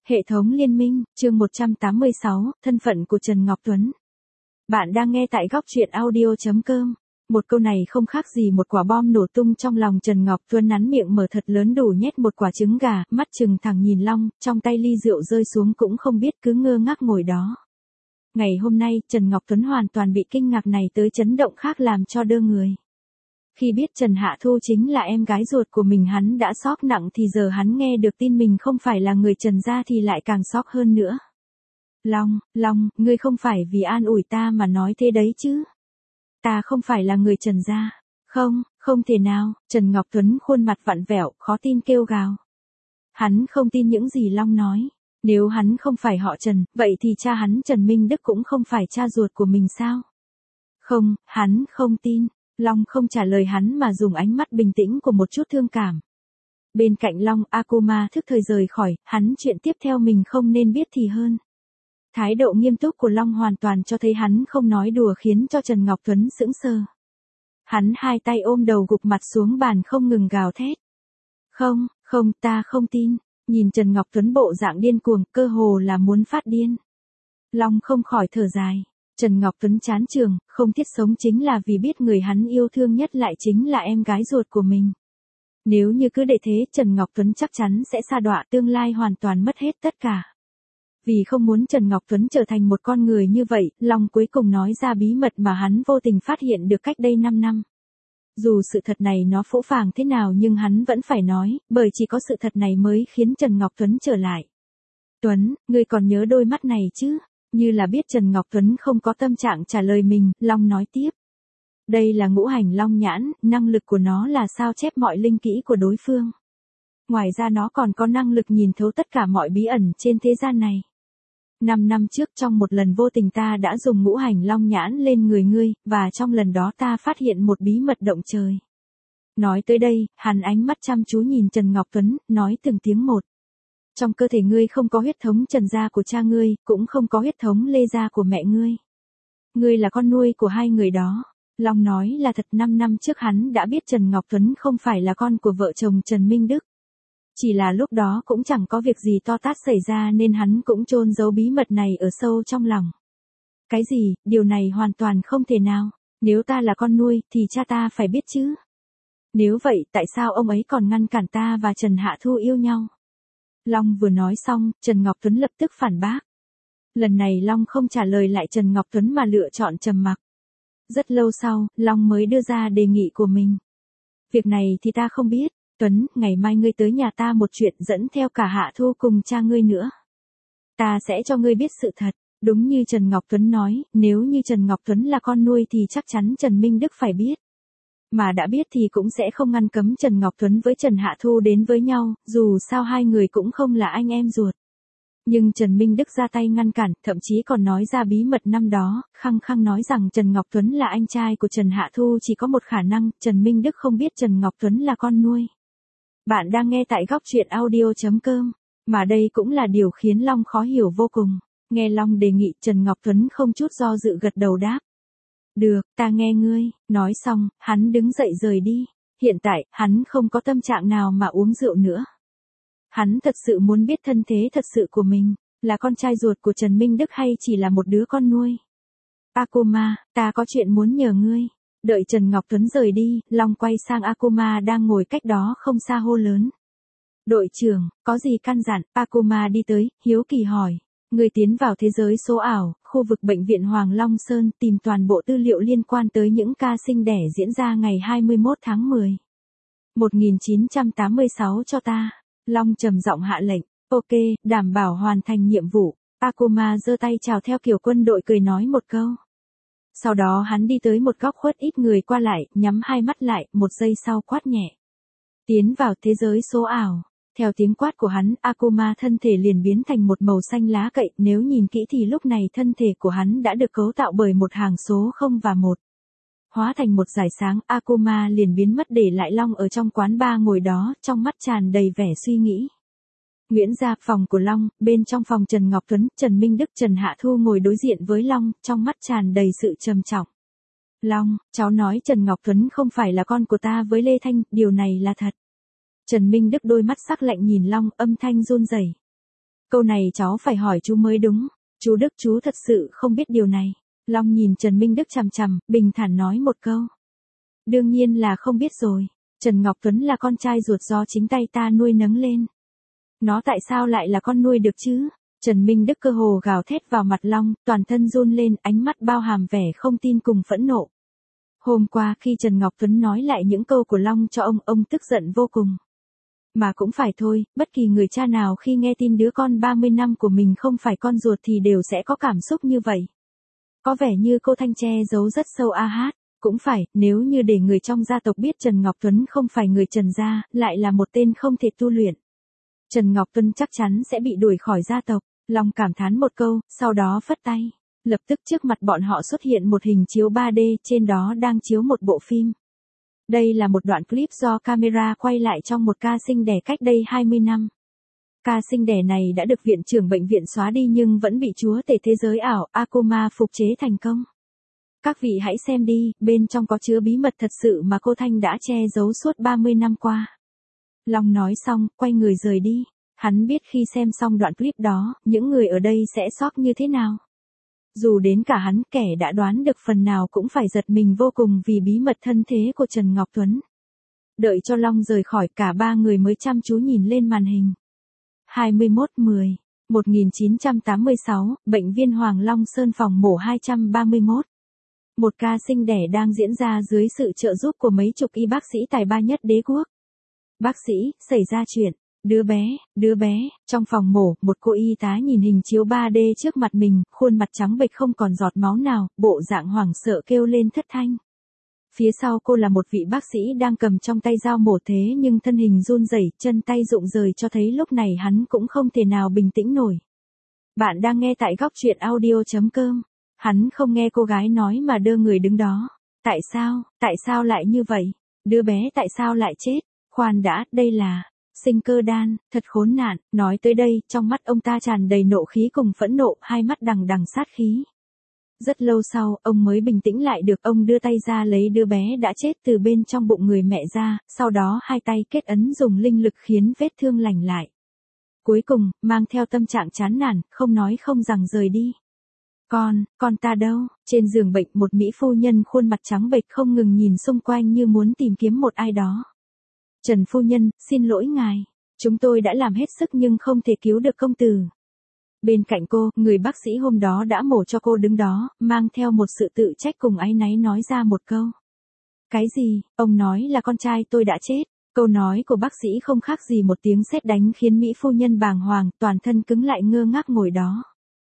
Hệ thống liên minh, chương 186, thân phận của Trần Ngọc Tuấn. Bạn đang nghe tại góc truyện audio.com. Một câu này không khác gì một quả bom nổ tung trong lòng Trần Ngọc Tuấn, nắn miệng mở thật lớn đủ nhét một quả trứng gà, mắt trừng thẳng nhìn Long, trong tay ly rượu rơi xuống cũng không biết, cứ ngơ ngác ngồi đó. Ngày hôm nay, Trần Ngọc Tuấn hoàn toàn bị kinh ngạc này tới chấn động khác làm cho đơ người. Khi biết Trần Hạ Thu chính là em gái ruột của mình, hắn đã sốc nặng, thì giờ hắn nghe được tin mình không phải là người Trần gia thì lại càng sốc hơn nữa. Long, ngươi không phải vì an ủi ta mà nói thế đấy chứ? Ta không phải là người Trần gia. Không thể nào, Trần Ngọc Tuấn khuôn mặt vặn vẹo, khó tin kêu gào. Hắn không tin những gì Long nói. Nếu hắn không phải họ Trần, vậy thì cha hắn Trần Minh Đức cũng không phải cha ruột của mình sao? Không, hắn không tin. Long không trả lời hắn mà dùng ánh mắt bình tĩnh của một chút thương cảm. Bên cạnh Long, Akuma thức thời rời khỏi, hắn chuyện tiếp theo mình không nên biết thì hơn. Thái độ nghiêm túc của Long hoàn toàn cho thấy hắn không nói đùa, khiến cho Trần Ngọc Tuấn sững sờ. Hắn hai tay ôm đầu gục mặt xuống bàn không ngừng gào thét. Không, ta không tin. Nhìn Trần Ngọc Tuấn bộ dạng điên cuồng, cơ hồ là muốn phát điên. Long không khỏi thở dài. Trần Ngọc Tuấn chán trường, không thiết sống chính là vì biết người hắn yêu thương nhất lại chính là em gái ruột của mình. Nếu như cứ để thế, Trần Ngọc Tuấn chắc chắn sẽ sa đọa, tương lai hoàn toàn mất hết tất cả. Vì không muốn Trần Ngọc Tuấn trở thành một con người như vậy, Long cuối cùng nói ra bí mật mà hắn vô tình phát hiện được cách đây 5 năm. Dù sự thật này nó phũ phàng thế nào nhưng hắn vẫn phải nói, bởi chỉ có sự thật này mới khiến Trần Ngọc Tuấn trở lại. Tuấn, ngươi còn nhớ đôi mắt này chứ? Như là biết Trần Ngọc Tuấn không có tâm trạng trả lời mình, Long nói tiếp. Đây là ngũ hành long nhãn, năng lực của nó là sao chép mọi linh kỹ của đối phương. Ngoài ra nó còn có năng lực nhìn thấu tất cả mọi bí ẩn trên thế gian này. 5 năm trước trong một lần vô tình ta đã dùng ngũ hành long nhãn lên người ngươi, và trong lần đó ta phát hiện một bí mật động trời. Nói tới đây, hắn ánh mắt chăm chú nhìn Trần Ngọc Tuấn, nói từng tiếng một. Trong cơ thể ngươi không có huyết thống Trần gia của cha ngươi, cũng không có huyết thống Lê gia của mẹ ngươi. Ngươi là con nuôi của hai người đó. Long nói là thật. 5 năm trước hắn đã biết Trần Ngọc Tuấn không phải là con của vợ chồng Trần Minh Đức. Chỉ là lúc đó cũng chẳng có việc gì to tát xảy ra nên hắn cũng chôn giấu bí mật này ở sâu trong lòng. Cái gì, điều này hoàn toàn không thể nào. Nếu ta là con nuôi thì cha ta phải biết chứ. Nếu vậy tại sao ông ấy còn ngăn cản ta và Trần Hạ Thu yêu nhau? Long vừa nói xong, Trần Ngọc Tuấn lập tức phản bác. Lần này Long không trả lời lại Trần Ngọc Tuấn mà lựa chọn trầm mặc. Rất lâu sau, Long mới đưa ra đề nghị của mình. Việc này thì ta không biết. Tuấn, ngày mai ngươi tới nhà ta một chuyện, dẫn theo cả Hạ Thu cùng cha ngươi nữa. Ta sẽ cho ngươi biết sự thật. Đúng như Trần Ngọc Tuấn nói, nếu như Trần Ngọc Tuấn là con nuôi thì chắc chắn Trần Minh Đức phải biết. Mà đã biết thì cũng sẽ không ngăn cấm Trần Ngọc Tuấn với Trần Hạ Thu đến với nhau, dù sao hai người cũng không là anh em ruột. Nhưng Trần Minh Đức ra tay ngăn cản, thậm chí còn nói ra bí mật năm đó, khăng khăng nói rằng Trần Ngọc Tuấn là anh trai của Trần Hạ Thu. Chỉ có một khả năng, Trần Minh Đức không biết Trần Ngọc Tuấn là con nuôi. Bạn đang nghe tại góc truyện audio.com, mà đây cũng là điều khiến Long khó hiểu vô cùng. Nghe Long đề nghị, Trần Ngọc Tuấn không chút do dự gật đầu đáp. Được, ta nghe ngươi. Nói xong, hắn đứng dậy rời đi. Hiện tại, hắn không có tâm trạng nào mà uống rượu nữa. Hắn thật sự muốn biết thân thế thật sự của mình, là con trai ruột của Trần Minh Đức hay chỉ là một đứa con nuôi. Akuma, ta có chuyện muốn nhờ ngươi. Đợi Trần Ngọc Tuấn rời đi, Long quay sang Akuma đang ngồi cách đó không xa hô lớn. Đội trưởng, có gì căn dặn? Akuma đi tới, hiếu kỳ hỏi. Người tiến vào thế giới số ảo, khu vực bệnh viện Hoàng Long Sơn, tìm toàn bộ tư liệu liên quan tới những ca sinh đẻ diễn ra ngày 21 tháng 10. 1986 cho ta. Long trầm giọng hạ lệnh. Ok, đảm bảo hoàn thành nhiệm vụ. Akuma giơ tay chào theo kiểu quân đội, cười nói một câu. Sau đó hắn đi tới một góc khuất ít người qua lại, nhắm hai mắt lại, một giây sau quát nhẹ. Tiến vào thế giới số ảo. Theo tiếng quát của hắn, Akuma thân thể liền biến thành một màu xanh lá cậy, nếu nhìn kỹ thì lúc này thân thể của hắn đã được cấu tạo bởi một hàng số 0 và 1. Hóa thành một dải sáng, Akuma liền biến mất để lại Long ở trong quán bar ngồi đó, trong mắt tràn đầy vẻ suy nghĩ. Nguyễn gia, phòng của Long, bên trong phòng Trần Ngọc Tuấn, Trần Minh Đức, Trần Hạ Thu ngồi đối diện với Long, trong mắt tràn đầy sự trầm trọng. Long, cháu nói Trần Ngọc Tuấn không phải là con của ta với Lê Thanh, điều này là thật. Trần Minh Đức đôi mắt sắc lạnh nhìn Long, âm thanh run rẩy. Câu này cháu phải hỏi chú mới đúng. Chú Đức chú thật sự không biết điều này. Long nhìn Trần Minh Đức chằm chằm, bình thản nói một câu. Đương nhiên là không biết rồi. Trần Ngọc Tuấn là con trai ruột do chính tay ta nuôi nấng lên. Nó tại sao lại là con nuôi được chứ? Trần Minh Đức cơ hồ gào thét vào mặt Long, toàn thân run lên, ánh mắt bao hàm vẻ không tin cùng phẫn nộ. Hôm qua khi Trần Ngọc Tuấn nói lại những câu của Long cho ông tức giận vô cùng. Mà cũng phải thôi, bất kỳ người cha nào khi nghe tin đứa con 30 năm của mình không phải con ruột thì đều sẽ có cảm xúc như vậy. Có vẻ như cô Thanh che giấu rất sâu a hát. Cũng phải, nếu như để người trong gia tộc biết Trần Ngọc Tuấn không phải người Trần gia, lại là một tên không thể tu luyện. Trần Ngọc Tuấn chắc chắn sẽ bị đuổi khỏi gia tộc. Long cảm thán một câu, sau đó phất tay. Lập tức trước mặt bọn họ xuất hiện một hình chiếu 3D, trên đó đang chiếu một bộ phim. Đây là một đoạn clip do camera quay lại trong một ca sinh đẻ cách đây 20 năm. Ca sinh đẻ này đã được viện trưởng bệnh viện xóa đi nhưng vẫn bị chúa tể thế giới ảo Akuma phục chế thành công. Các vị hãy xem đi, bên trong có chứa bí mật thật sự mà cô Thanh đã che giấu suốt 30 năm qua. Long nói xong, quay người rời đi. Hắn biết khi xem xong đoạn clip đó, những người ở đây sẽ sốc như thế nào. Dù đến cả hắn, kẻ đã đoán được phần nào cũng phải giật mình vô cùng vì bí mật thân thế của Trần Ngọc Tuấn. Đợi cho Long rời khỏi, cả ba người mới chăm chú nhìn lên màn hình. 21/10/1986, bệnh viên Hoàng Long Sơn phòng mổ 231. Một ca sinh đẻ đang diễn ra dưới sự trợ giúp của mấy chục y bác sĩ tài ba nhất đế quốc. Bác sĩ, xảy ra chuyện. Đứa bé, trong phòng mổ, một cô y tá nhìn hình chiếu 3D trước mặt mình, khuôn mặt trắng bệch không còn giọt máu nào, bộ dạng hoảng sợ kêu lên thất thanh. Phía sau cô là một vị bác sĩ đang cầm trong tay dao mổ thế nhưng thân hình run rẩy, chân tay rụng rời cho thấy lúc này hắn cũng không thể nào bình tĩnh nổi. Bạn đang nghe tại góc truyện audio.com. Hắn không nghe cô gái nói mà đơ người đứng đó. Tại sao lại như vậy? Đứa bé tại sao lại chết? Khoan đã, đây là sinh cơ đan, thật khốn nạn. Nói tới đây, trong mắt ông ta tràn đầy nộ khí cùng phẫn nộ, hai mắt đằng đằng sát khí. Rất lâu sau, ông mới bình tĩnh lại được, ông đưa tay ra lấy đứa bé đã chết từ bên trong bụng người mẹ ra, sau đó hai tay kết ấn dùng linh lực khiến vết thương lành lại. Cuối cùng, mang theo tâm trạng chán nản, không nói không rằng rời đi. Con ta đâu? Trên giường bệnh một mỹ phu nhân khuôn mặt trắng bệch không ngừng nhìn xung quanh như muốn tìm kiếm một ai đó. Trần phu nhân, xin lỗi ngài. Chúng tôi đã làm hết sức nhưng không thể cứu được công tử. Bên cạnh cô, người bác sĩ hôm đó đã mổ cho cô đứng đó, mang theo một sự tự trách cùng áy náy nói ra một câu. Cái gì? Ông nói là con trai tôi đã chết. Câu nói của bác sĩ không khác gì một tiếng sét đánh khiến mỹ phu nhân bàng hoàng, toàn thân cứng lại ngơ ngác ngồi đó.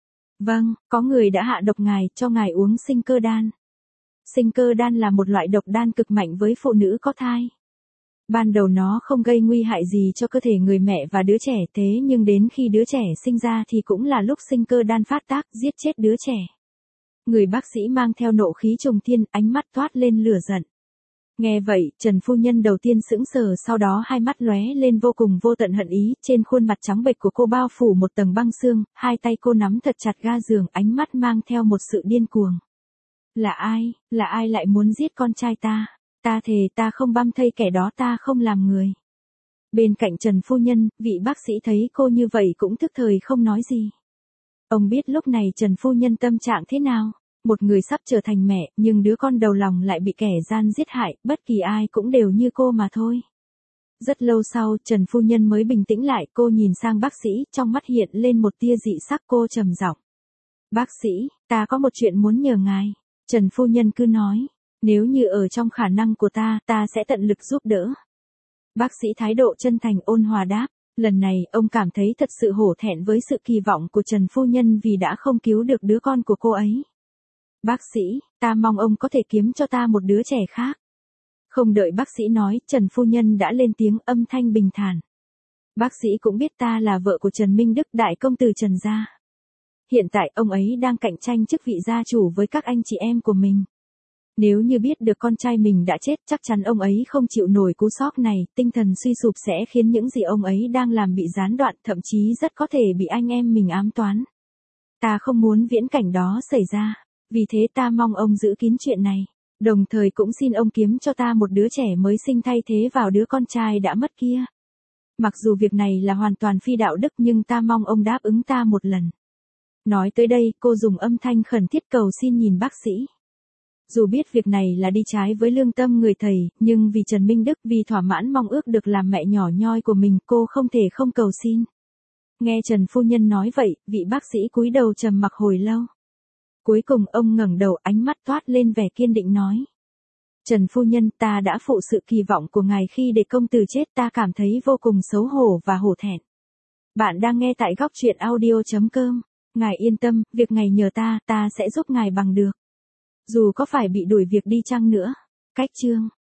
Vâng, có người đã hạ độc ngài, cho ngài uống sinh cơ đan. Sinh cơ đan là một loại độc đan cực mạnh với phụ nữ có thai. Ban đầu nó không gây nguy hại gì cho cơ thể người mẹ và đứa trẻ, thế nhưng đến khi đứa trẻ sinh ra thì cũng là lúc sinh cơ đan phát tác, giết chết đứa trẻ. Người bác sĩ mang theo nộ khí trùng thiên, ánh mắt toát lên lửa giận. Nghe vậy, Trần phu nhân đầu tiên sững sờ, sau đó hai mắt lóe lên vô cùng vô tận hận ý, trên khuôn mặt trắng bệch của cô bao phủ một tầng băng xương, hai tay cô nắm thật chặt ga giường, ánh mắt mang theo một sự điên cuồng. Là ai lại muốn giết con trai ta? Ta thề ta không băm thây kẻ đó, ta không làm người. Bên cạnh Trần phu nhân, vị bác sĩ thấy cô như vậy cũng thức thời không nói gì. Ông biết lúc này Trần phu nhân tâm trạng thế nào. Một người sắp trở thành mẹ, nhưng đứa con đầu lòng lại bị kẻ gian giết hại, bất kỳ ai cũng đều như cô mà thôi. Rất lâu sau, Trần phu nhân mới bình tĩnh lại, cô nhìn sang bác sĩ, trong mắt hiện lên một tia dị sắc, cô trầm giọng. Bác sĩ, ta có một chuyện muốn nhờ ngài. Trần phu nhân cứ nói, nếu như ở trong khả năng của ta sẽ tận lực giúp đỡ. Bác sĩ thái độ chân thành ôn hòa đáp. Lần này, ông cảm thấy thật sự hổ thẹn với sự kỳ vọng của Trần phu nhân vì đã không cứu được đứa con của cô ấy. Bác sĩ, ta mong ông có thể kiếm cho ta một đứa trẻ khác. Không đợi bác sĩ nói, Trần phu nhân đã lên tiếng, âm thanh bình thản. Bác sĩ cũng biết ta là vợ của Trần Minh Đức, đại công tử Trần gia. Hiện tại ông ấy đang cạnh tranh chức vị gia chủ với các anh chị em của mình. Nếu như biết được con trai mình đã chết, chắc chắn ông ấy không chịu nổi cú sốc này, tinh thần suy sụp sẽ khiến những gì ông ấy đang làm bị gián đoạn, thậm chí rất có thể bị anh em mình ám toán. Ta không muốn viễn cảnh đó xảy ra. Vì thế ta mong ông giữ kín chuyện này, đồng thời cũng xin ông kiếm cho ta một đứa trẻ mới sinh thay thế vào đứa con trai đã mất kia. Mặc dù việc này là hoàn toàn phi đạo đức nhưng ta mong ông đáp ứng ta một lần. Nói tới đây, cô dùng âm thanh khẩn thiết cầu xin nhìn bác sĩ. Dù biết việc này là đi trái với lương tâm người thầy, nhưng vì Trần Minh Đức, vì thỏa mãn mong ước được làm mẹ nhỏ nhoi của mình, cô không thể không cầu xin. Nghe Trần phu nhân nói vậy, vị bác sĩ cúi đầu trầm mặc hồi lâu. Cuối cùng ông ngẩng đầu, ánh mắt toát lên vẻ kiên định nói. Trần phu nhân, ta đã phụ sự kỳ vọng của ngài khi để công tử chết, ta cảm thấy vô cùng xấu hổ và hổ thẹn. Bạn đang nghe tại góc truyện audio.com. Ngài yên tâm, việc ngài nhờ ta sẽ giúp ngài bằng được. Dù có phải bị đuổi việc đi chăng nữa. Cách chương